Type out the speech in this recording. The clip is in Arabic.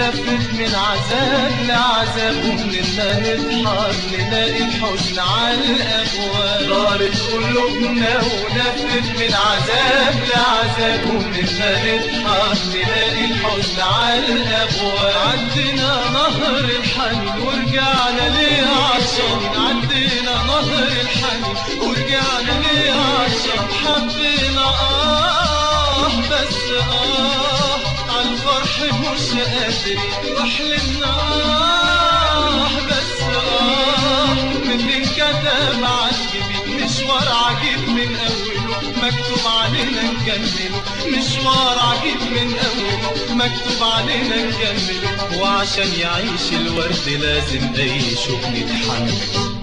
ولفت من عذاب لعذاب، ومننا نضحك نلاقي الحزن على الابواب. دارت قلوبنا ولفت من عذاب لعذاب، ومننا نضحك نلاقي الحزن على الابواب. عدينا نهر الحنين ورجعنا ليه عطشان، عدينا نهر الحنين ورجعنا ليه عطشان. حبينا بس عالفرح مش قادرين، وحلمنا بس من انكتب عالجبين. مشوار عجيب من اوله مكتوب علينا نكمله، مشوار عجيب من اوله مكتوب علينا نكمله. وعشان يعيش الورد لازم اي شوق نتحمله.